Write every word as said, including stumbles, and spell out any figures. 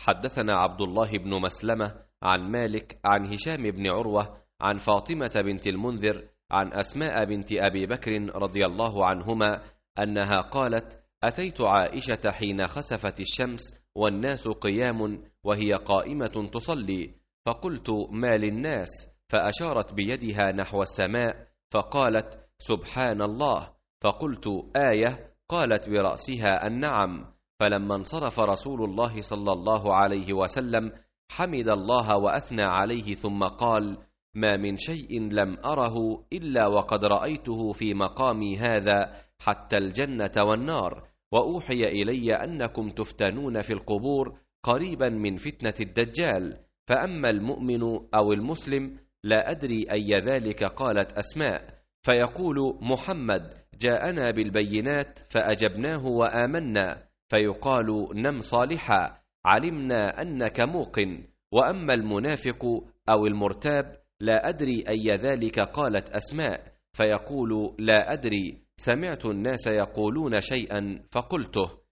حدثنا عبد الله بن مسلمة عن مالك عن هشام بن عروة عن فاطمة بنت المنذر عن أسماء بنت أبي بكر رضي الله عنهما أنها قالت: أتيت عائشة حين خسفت الشمس والناس قيام وهي قائمة تصلي، فقلت: ما للناس؟ فأشارت بيدها نحو السماء فقالت: سبحان الله. فقلت: آية؟ قالت برأسها: النعم. فلما انصرف رسول الله صلى الله عليه وسلم حمد الله وأثنى عليه ثم قال: ما من شيء لم أره إلا وقد رأيته في مقامي هذا حتى الجنة والنار، وأوحي إلي أنكم تفتنون في القبور قريبا من فتنة الدجال، فأما المؤمن أو المسلم لا أدري أي ذلك. قالت أسماء: فيقول محمد: جاءنا بالبينات فأجبناه وآمنا، فيقال: نم صالحا، علمنا أنك موقن. وأما المنافق أو المرتاب لا أدري أي ذلك. قالت أسماء: فيقول: لا أدري، سمعت الناس يقولون شيئا فقلته.